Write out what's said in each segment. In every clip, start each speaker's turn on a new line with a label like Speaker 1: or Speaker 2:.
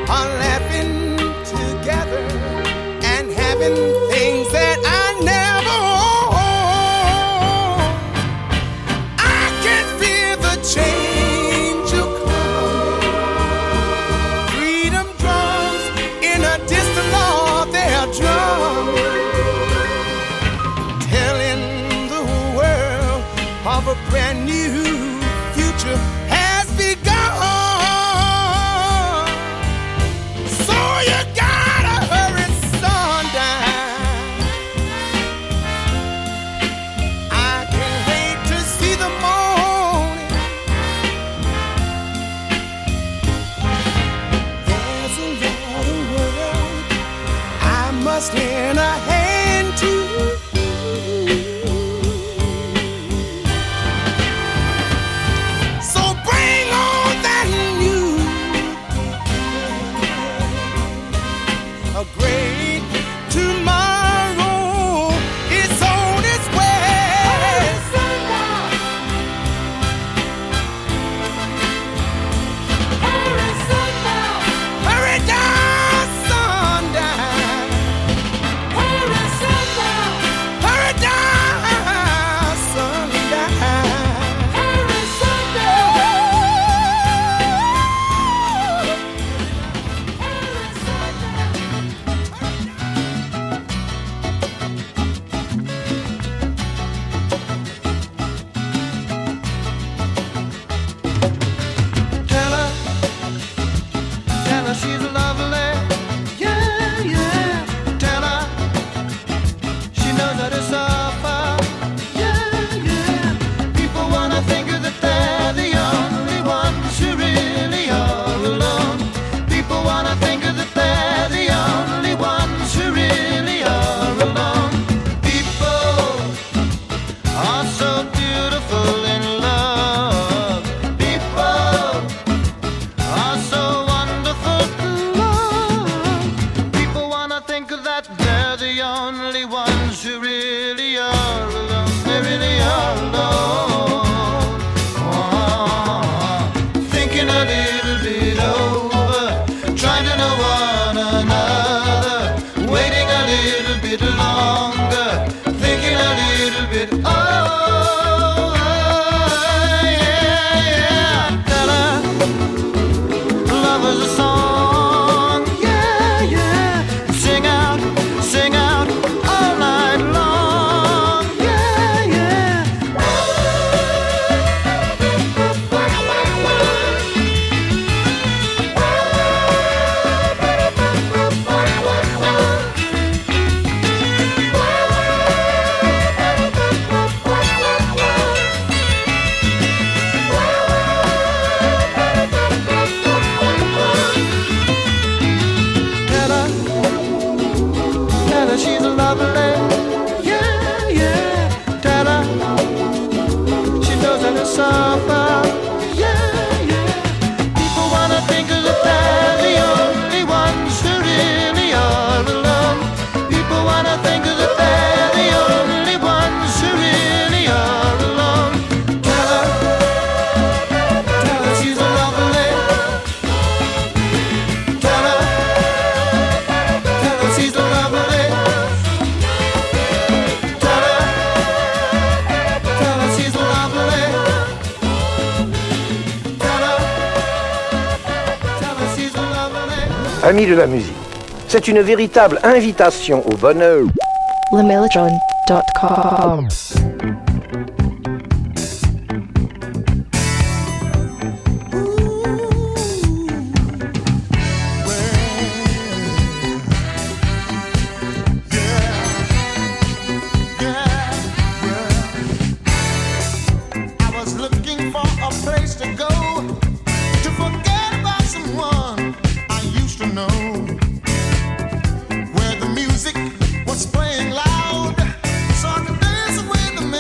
Speaker 1: are laughing together and having things that I never owned. I can feel the change you coming. Freedom drums in a distant law, they are drumming, telling the world of a brand new future has begun. So you gotta hurry, sundown. I can't wait to see the morning. There's a lot of world I must lend a hand to. So bring on that new day. A great tomorrow is on its way. Hurry down, sundown. Hurry down, sundown. Tell her she's lovely. Yeah, yeah. Tell her she knows how to suffer. Yeah, yeah. People wanna think that they're the only ones who really are alone. People wanna think that they're the only ones who really are alone. People are so beautiful in love. People are so wonderful to love. People wanna think that they're the only ones who really are alone. They really are alone. Thinking a little bit over, trying to know one another, waiting a little bit longer, thinking a little bit. Oh, yeah, yeah. Tell her love is a song, yeah, yeah. Sing out all night long, yeah, yeah. Tell her she's lovely. Yeah, yeah. Tell her she knows how to suffer. Yeah, yeah. People wanna think that they're the only ones who really are alone. People wanna think that they're the only ones who really are alone. Tell her she's lovely. Tell her she's lovely. Tell her she's lovely. Tell her she's lovely.
Speaker 2: Amis de la musique, c'est une véritable invitation au bonheur.
Speaker 3: LaMelodron.com.
Speaker 1: I was looking for a place to go to forget about someone I used to know, where the music was playing loud, so I could dance away the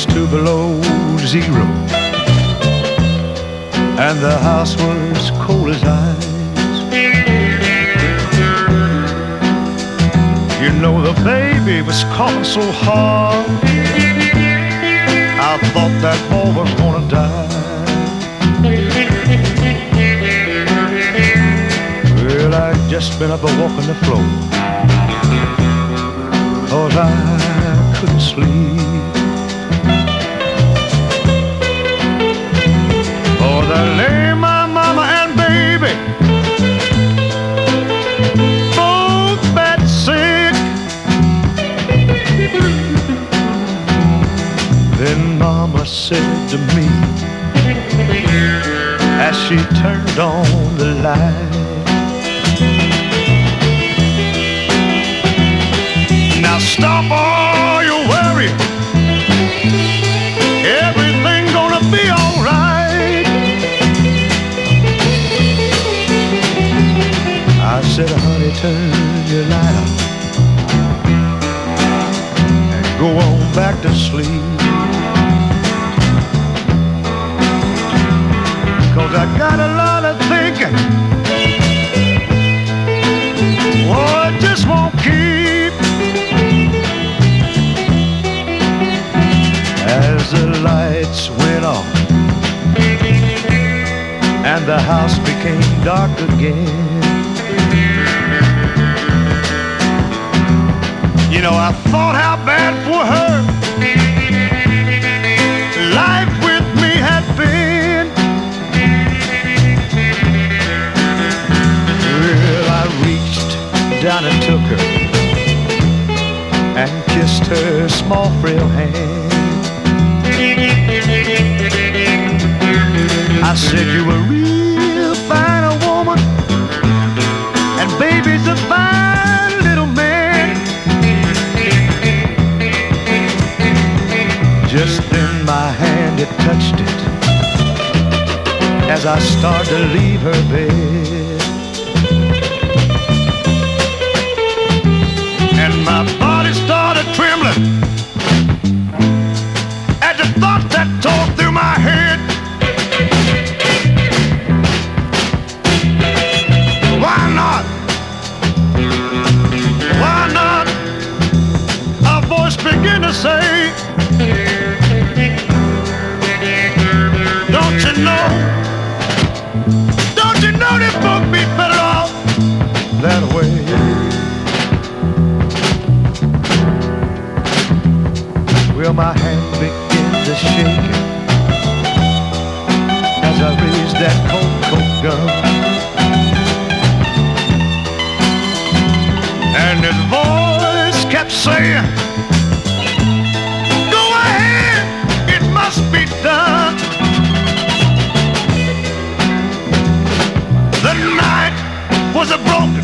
Speaker 3: to below zero, and the house was cold as ice. You know the baby was coughing so hard, I thought that boy was gonna die. Well, I'd just been up a walking the floor, 'cause I couldn't sleep. Oh, there lay my mama and baby, both bad sick. Then mama said to me, as she turned on the light, now stop all your worry, everything gonna be alright. I said, honey, turn your light on and go on back to sleep, 'cause I got a lot of thinking, oh, it just won't keep. As the lights went off and the house became dark again, you know, I thought how bad for her life with me had been. Well, I reached down and took her and kissed her small frail hand. I said, you a real fine woman, and baby's a fine little man. Just then my hand, it touched it as I started to leave her bed, and my body started trembling at the thought that tore through my head. Why not? Why not? A voice began to say, don't you know? Don't you know this book be better off that way? Well, my hand began to shake as I raised that cold, cold gun, and his voice kept saying, go ahead, it must be done. The night was broken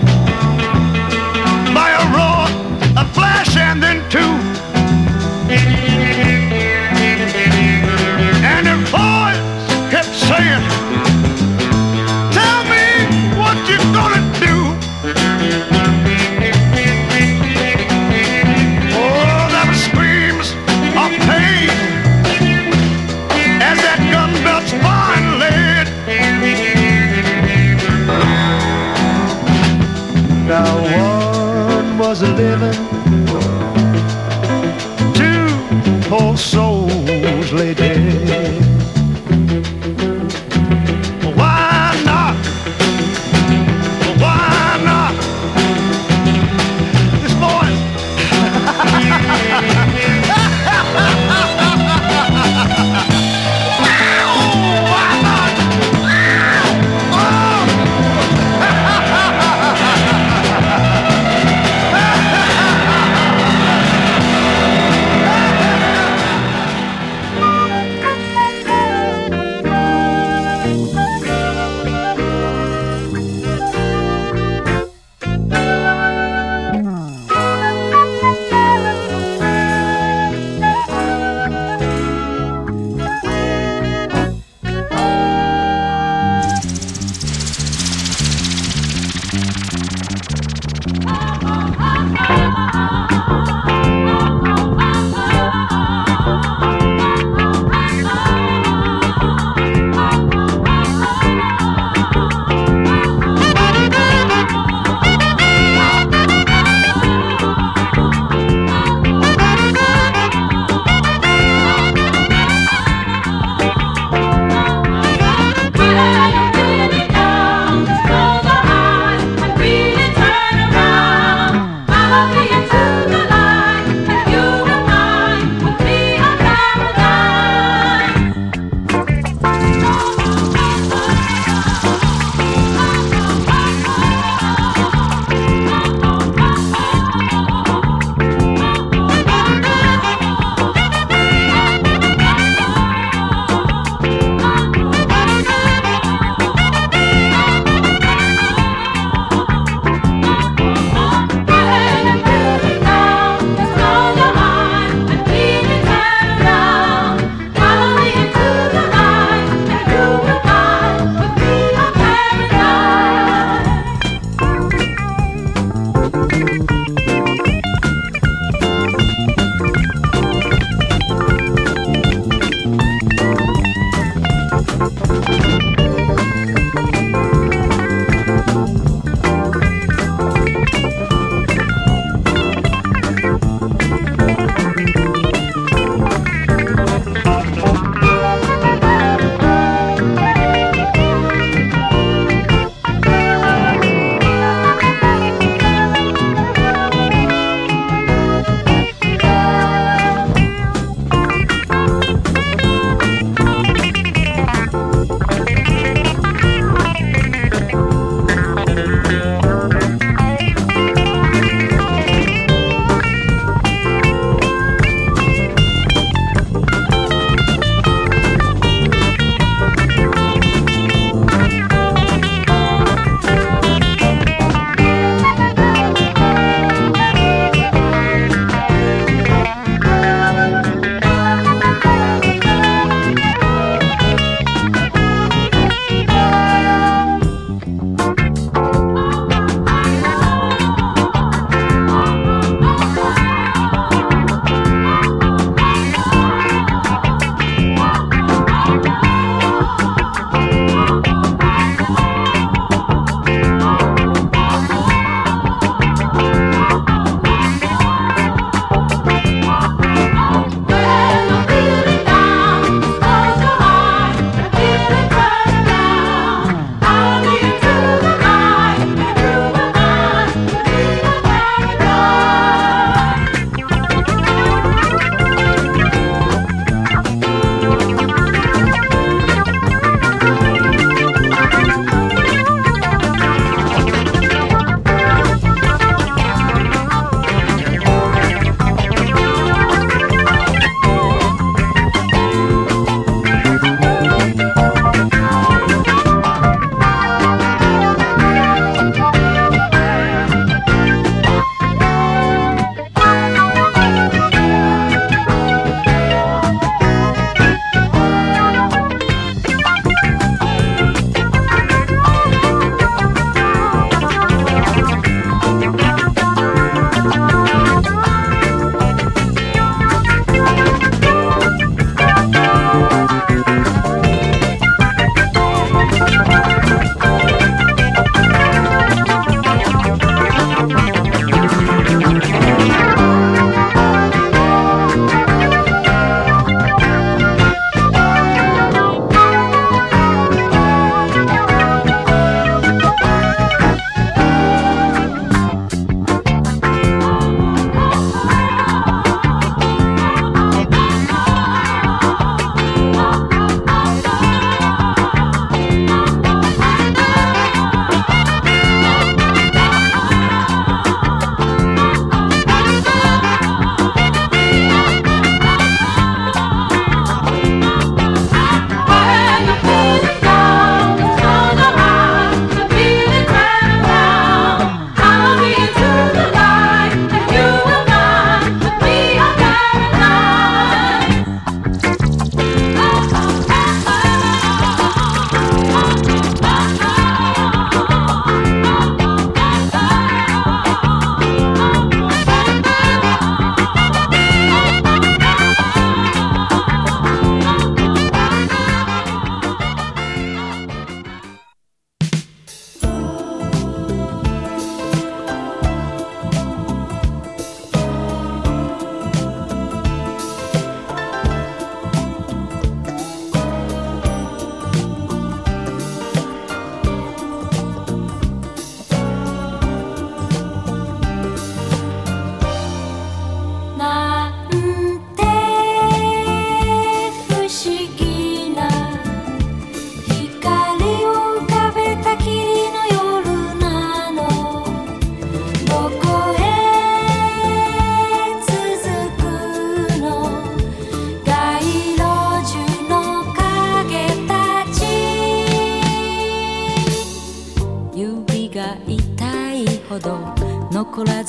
Speaker 3: by a roar, a flash, and then two. And her voice kept saying, tell me what you're gonna do. Oh, there were screams of pain as that gun belched fire and lead. Now one was living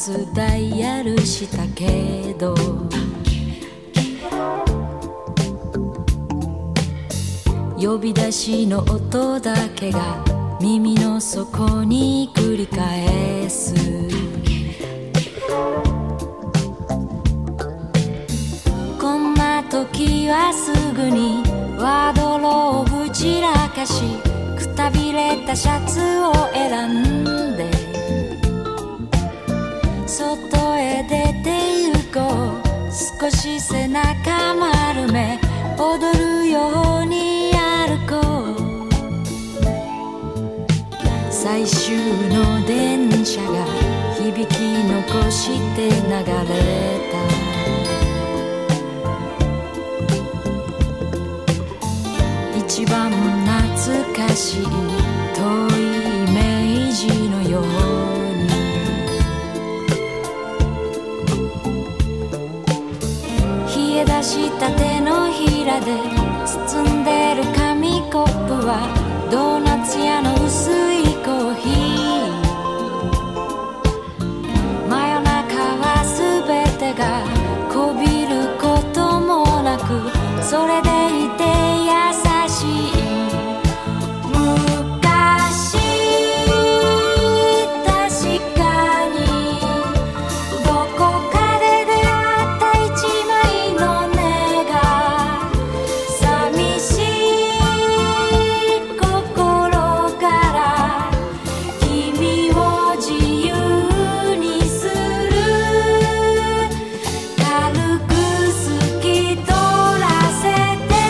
Speaker 4: つダイヤルしたけど呼び出しの音だけが耳の底に繰り返すこんな時はすぐにワードローブ散らかしくたびれたシャツを選んで外へ出て行こう少し背中丸め踊るように歩こう最終の電車が響き残して流れた一番懐かしい遠いイメージのように冷え出した手のひらで包んでる紙コップはドーナツ屋の薄いコーヒー真夜中はすべてがこびることもなくそれでいて優しい昔確かにどこかで出会った一枚の根が寂しい心から君を自由にする軽く透き通らせて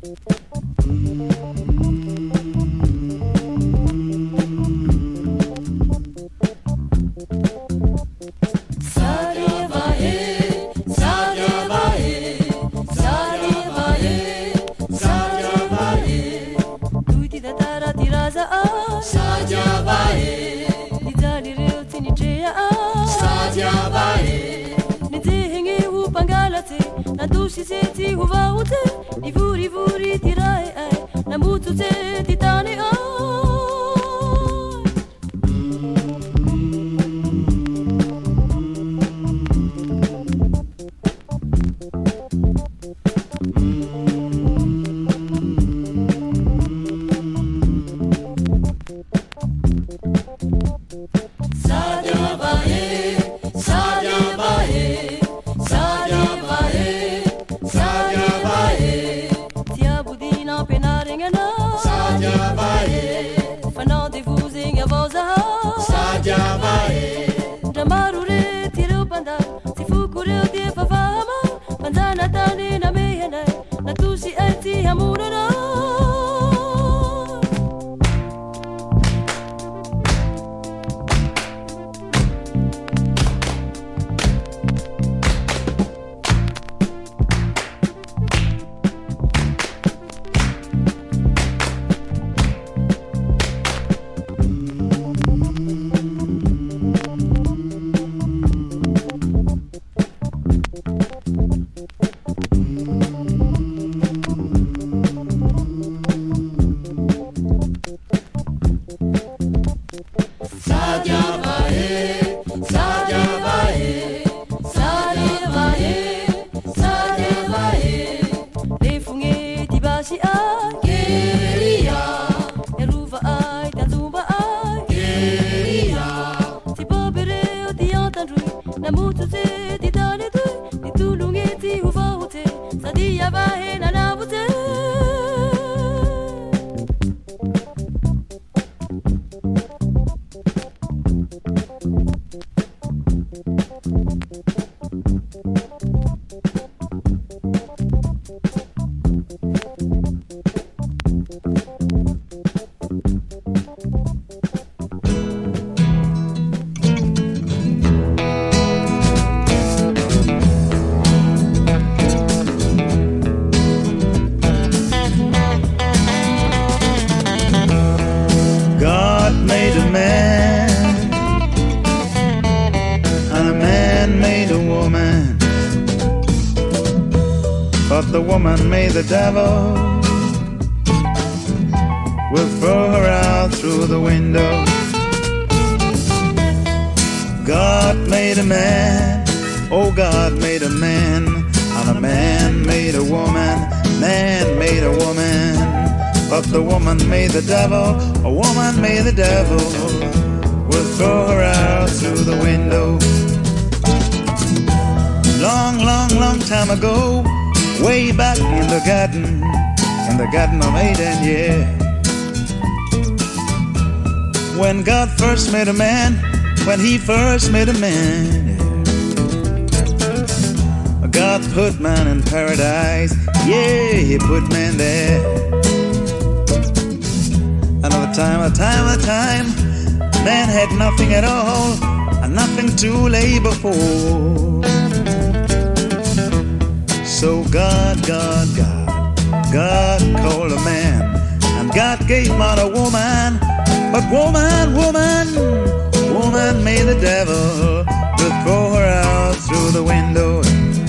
Speaker 5: The devil will throw her out through the window. God made a man, oh God made a man, and a man made a woman, man made a woman, but the woman made the devil, a woman made the devil, will throw her out through the window. Long, long, long time ago, way back in the Garden of Eden, yeah. When God first made a man, when He first made a man, yeah. God put man in paradise, yeah, He put man there. Another time, man had nothing at all, and nothing to labor for. So God called a man, and God gave man a woman, but woman made the devil to throw her out through the window.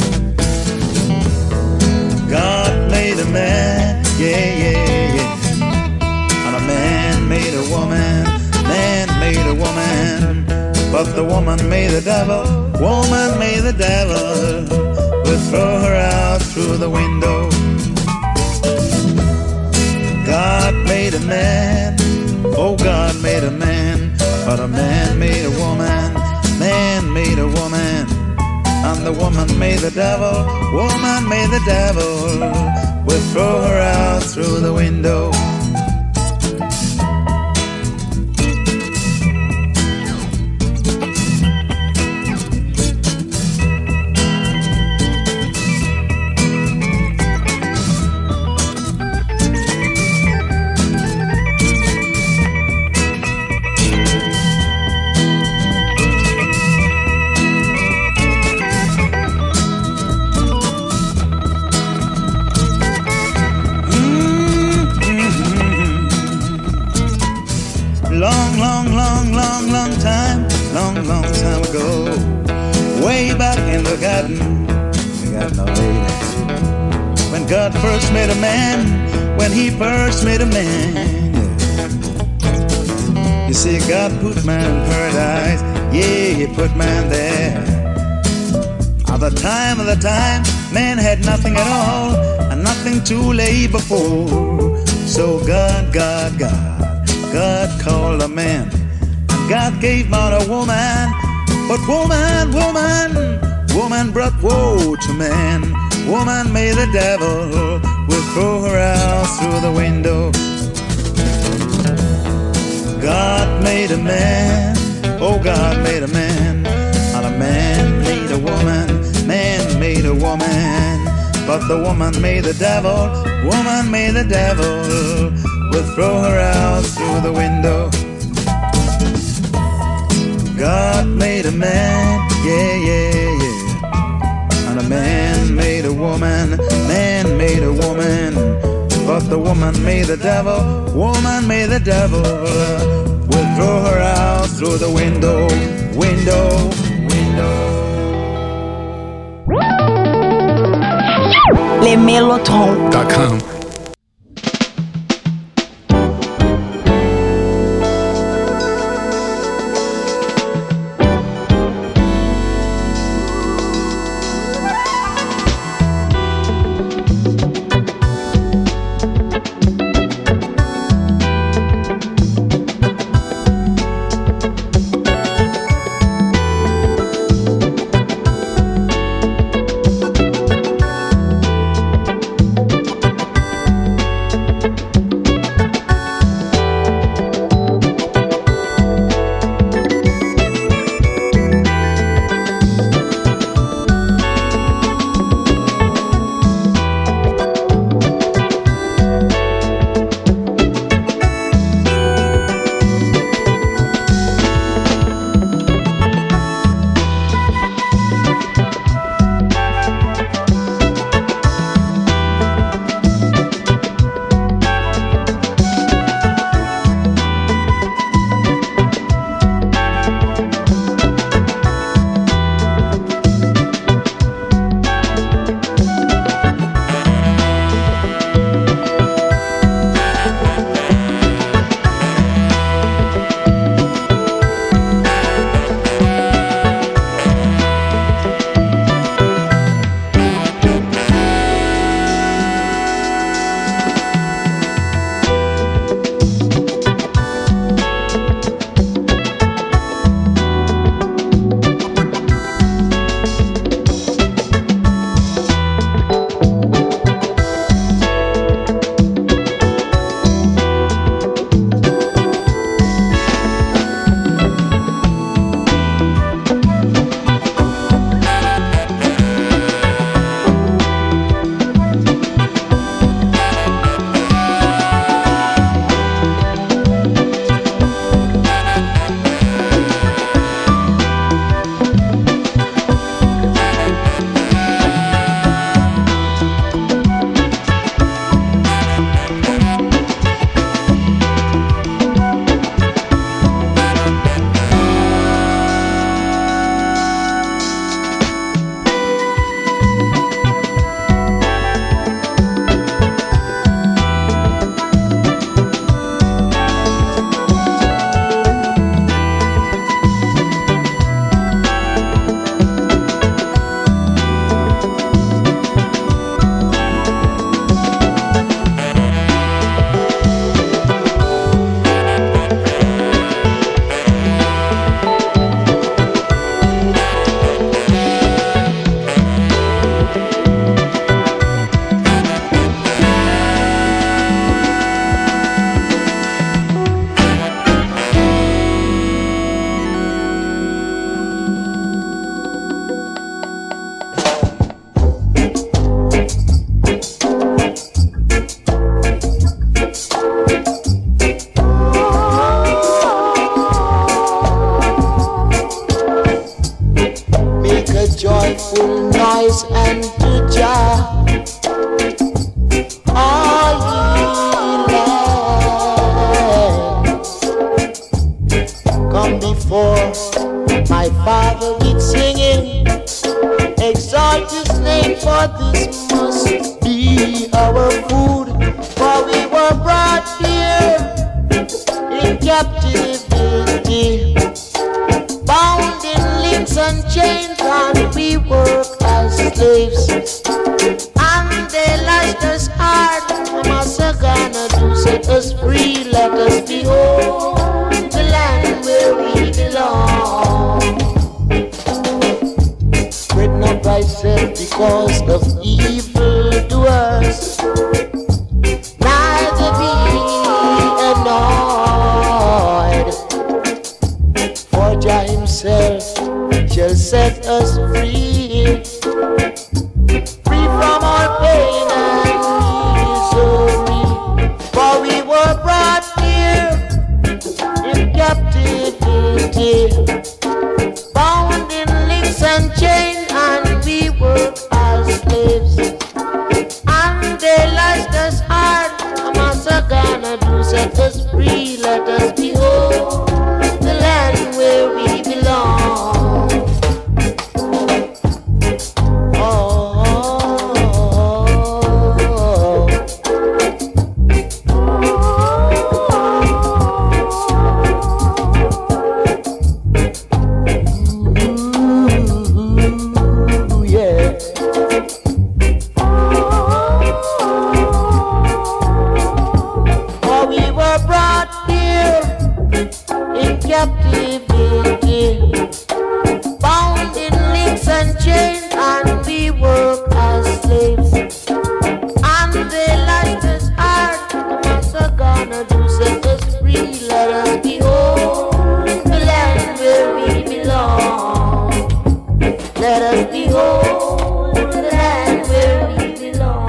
Speaker 5: God made a man, yeah, and a man made a woman, but the woman made the devil, woman made the devil, will throw her out through the window. God made a man, oh God made a man, but a man made a woman, man made a woman, and the woman made the devil, woman made the devil, will throw her out through the window. in the garden, no lady. When God first made a man, when he first made a man, yeah. You see, God put man in paradise, yeah, he put man there. At the time, man had nothing at all, and nothing to lay before. So God called a man, and God gave man a woman. But woman brought woe to man. Woman made the devil, will throw her out through the window. God made a man, oh God made a man, and a man made a woman, man made a woman. But the woman made the devil, woman made the devil, will throw her out through the window. God made a man, yeah, yeah, yeah. And a man made a woman, man made a woman. But the woman made the devil, woman made the devil, will throw her out through the window, window, window.
Speaker 6: lesmelotron.com.
Speaker 7: for this must be our food. For we were brought here in captivity, bound in links and chains, and we work as slaves. And they lashed us hard. What's gonna do? Set us free. Let us behold the land where we belong. Spreading up thyself because of evil doers. Neither be annoyed, for Jah himself shall set us free, free from all pain and misery. For we were brought here in captivity, bound in links and chains, and we work as slaves. And they lashed us hard. What's gonna do? Set us free. Let us behold the land where we belong. Captivity, bound in links and chains, and we work as slaves. And they lashed us hard. What's gonna do? Set us free. Let us behold the land where we belong. Let us behold the land where we belong.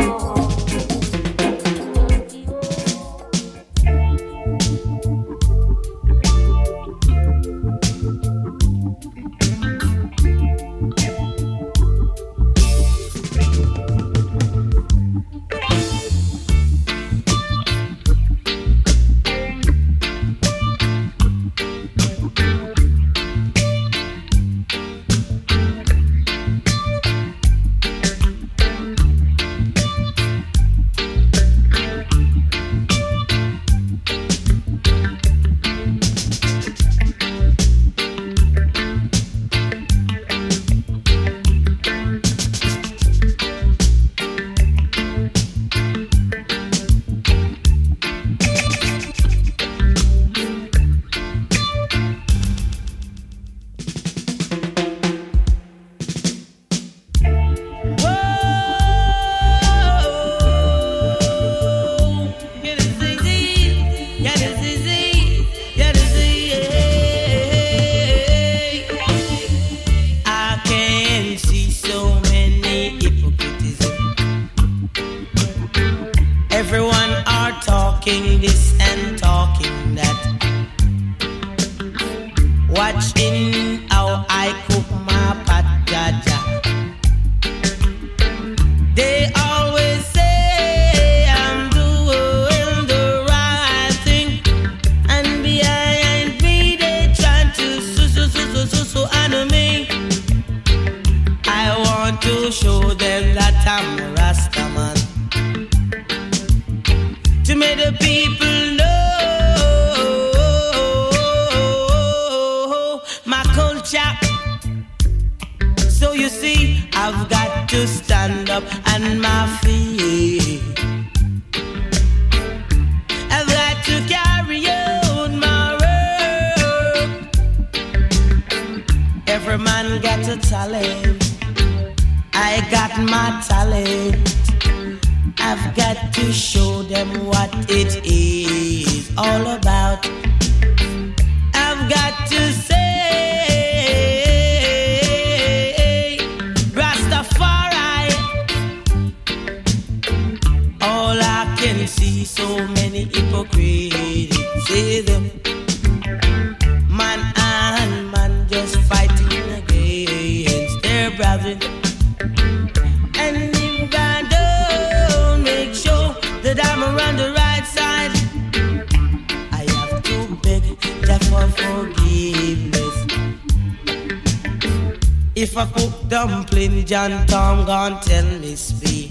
Speaker 8: If I cook dumpling, John Tom gon' tell me speak.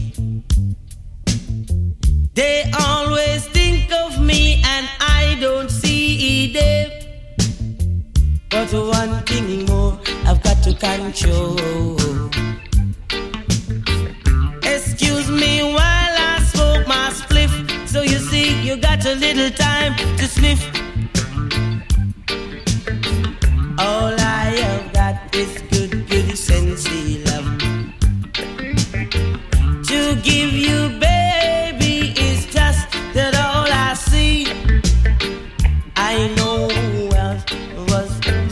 Speaker 8: They always think of me and I don't see them. But one thing more I've got to control. Excuse me while I smoke my spliff. So you see you got a little time to sniff. All I have got is good, good sensey love to give you, baby. It's just that all I see. I know who else was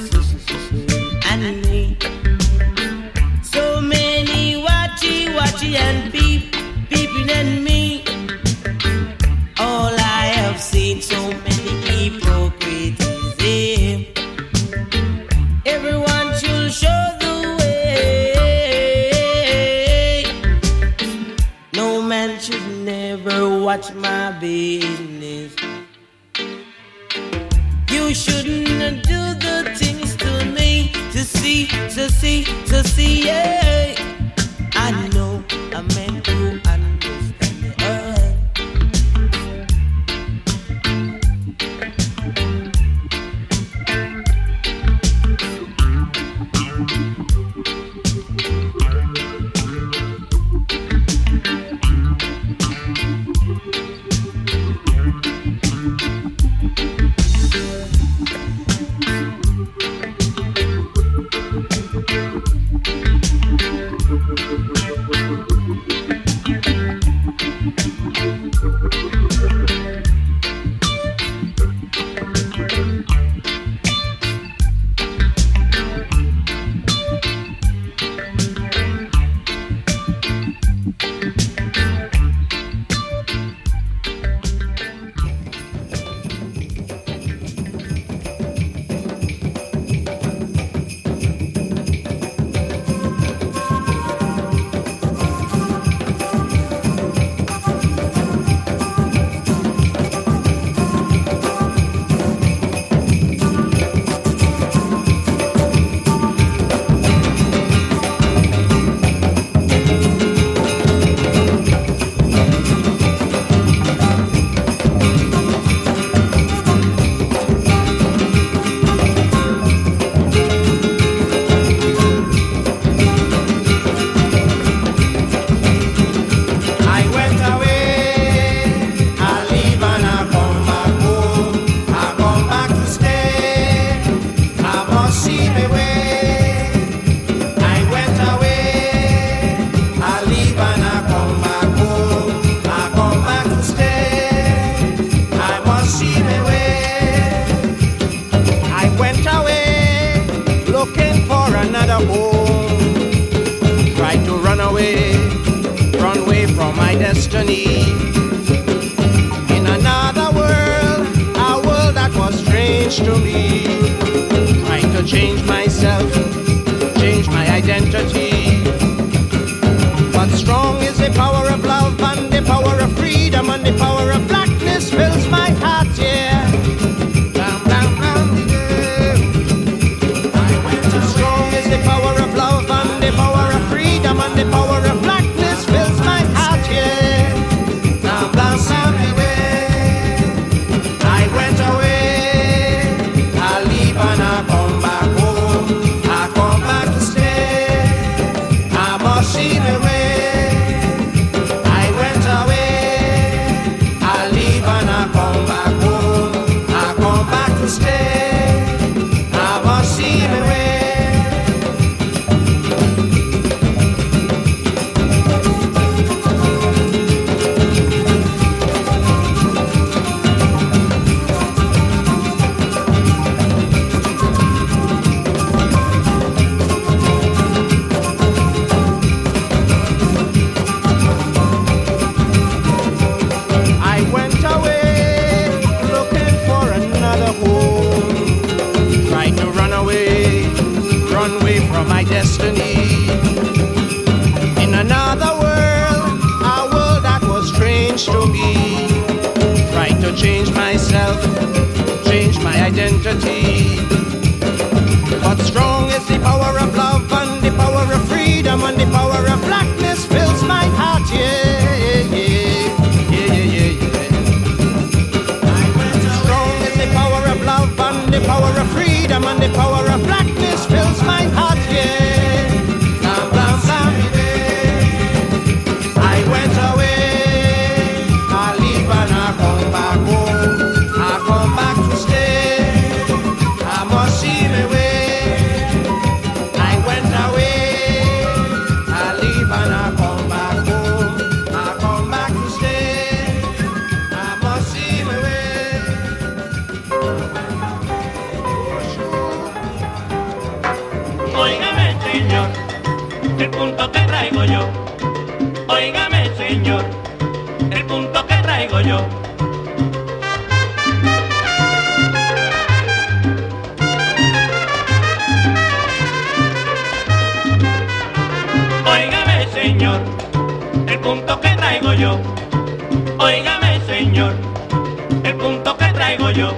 Speaker 8: and me. So many watchy and peeping at me. All I have seen, so many hypocrites. Yeah. Everyone should show the way. No man should never watch my business. You shouldn't do the things to me to see, yeah. I know a man who understands the earth.
Speaker 9: destiny. In another world, a world that was strange to me. Trying to change myself, change my identity. But strong is the power of love and the power of freedom and the power of blackness fills my heart, yeah. Bam, bam, bam, yeah. Strong is the power of love and the power of freedom and the power of blackness fills my heart, yeah. Bam, bam, bam, yeah. I went away, I leave and I come back home. I come back to stay, I must see the way. My destiny in another world, a world that was strange to me. Trying to change myself, change my identity. But strong is the power of love and the power the power of blackness fills my heart, yeah, yeah, yeah, yeah, yeah. Strong is the power of love and the power of freedom and the power of blackness fills my heart, yeah. Blam, blam, blam. I went away, I leave and I come back home. I come back to stay, I must see my way. I went away, I leave and I come back home. I come back to stay, I must see my way.
Speaker 10: Óigame, señor, el punto que traigo yo. Óigame, señor, el punto que traigo yo. Óigame, señor, el punto que traigo yo. Óigame, señor, el punto que traigo yo.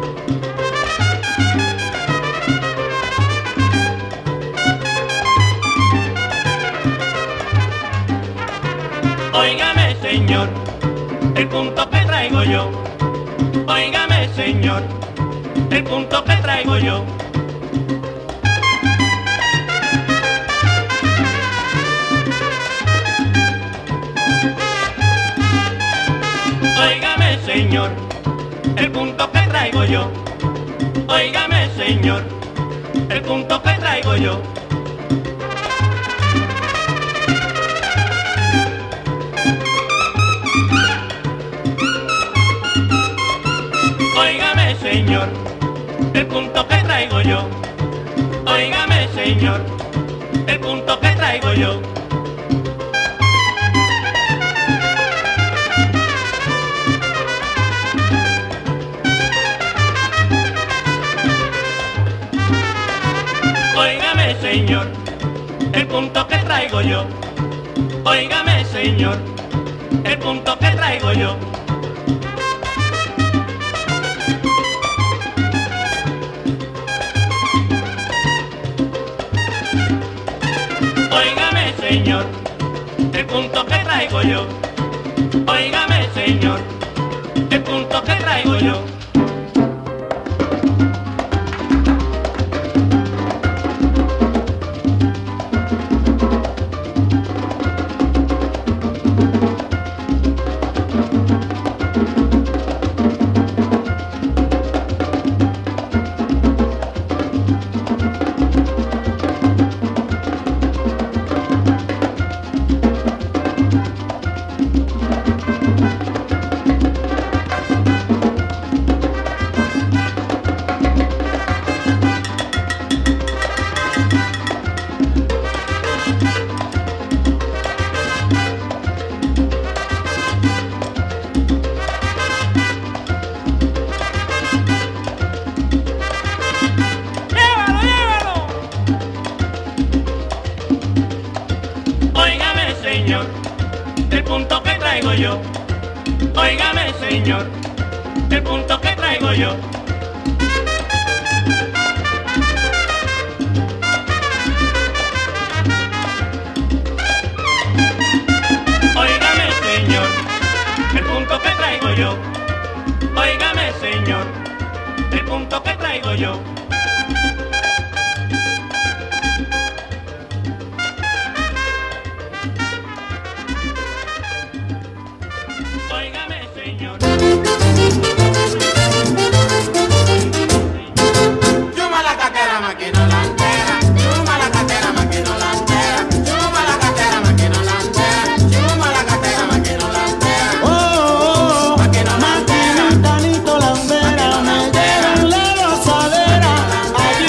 Speaker 10: Óigame, señor, el punto que traigo yo. Óigame, señor, el punto que traigo yo. Óigame, señor, el punto que traigo yo. Óigame, señor, el punto que traigo yo. Óigame, señor, el punto que traigo yo. Óigame, señor, el punto que traigo yo. Óigame, señor, el punto que traigo yo. Óigame, señor, el punto que traigo yo. Óigame, señor, el punto que traigo yo. Óigame, señor, el punto que traigo yo. El punto que traigo yo. Óigame, señor, el punto que traigo yo. Óigame, señor, el punto que traigo yo. Óigame, señor, el punto que traigo yo. Óigame, señor.
Speaker 11: Chuma la catera, maquino la entera. Chuma la catera, maquino la entera. Chuma la catera, maquino la entera. Chuma la catera, maquino la entera.
Speaker 7: Oh,
Speaker 11: maquino la entera.
Speaker 7: Tanito la entera, me llevan la gozadera. Ay,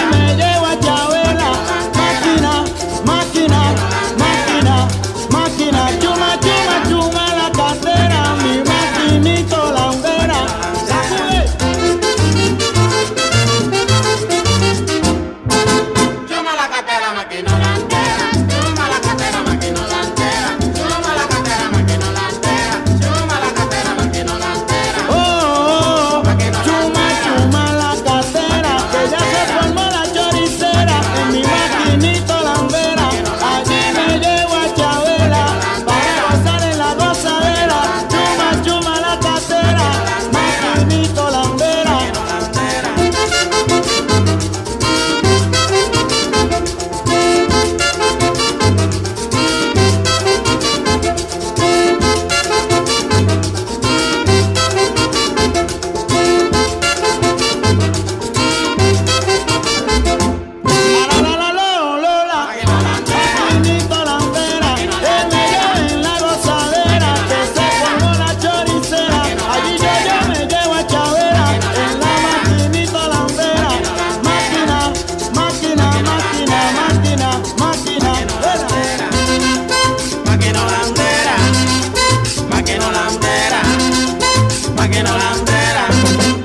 Speaker 7: maquinito landera.
Speaker 11: Maquinolandera.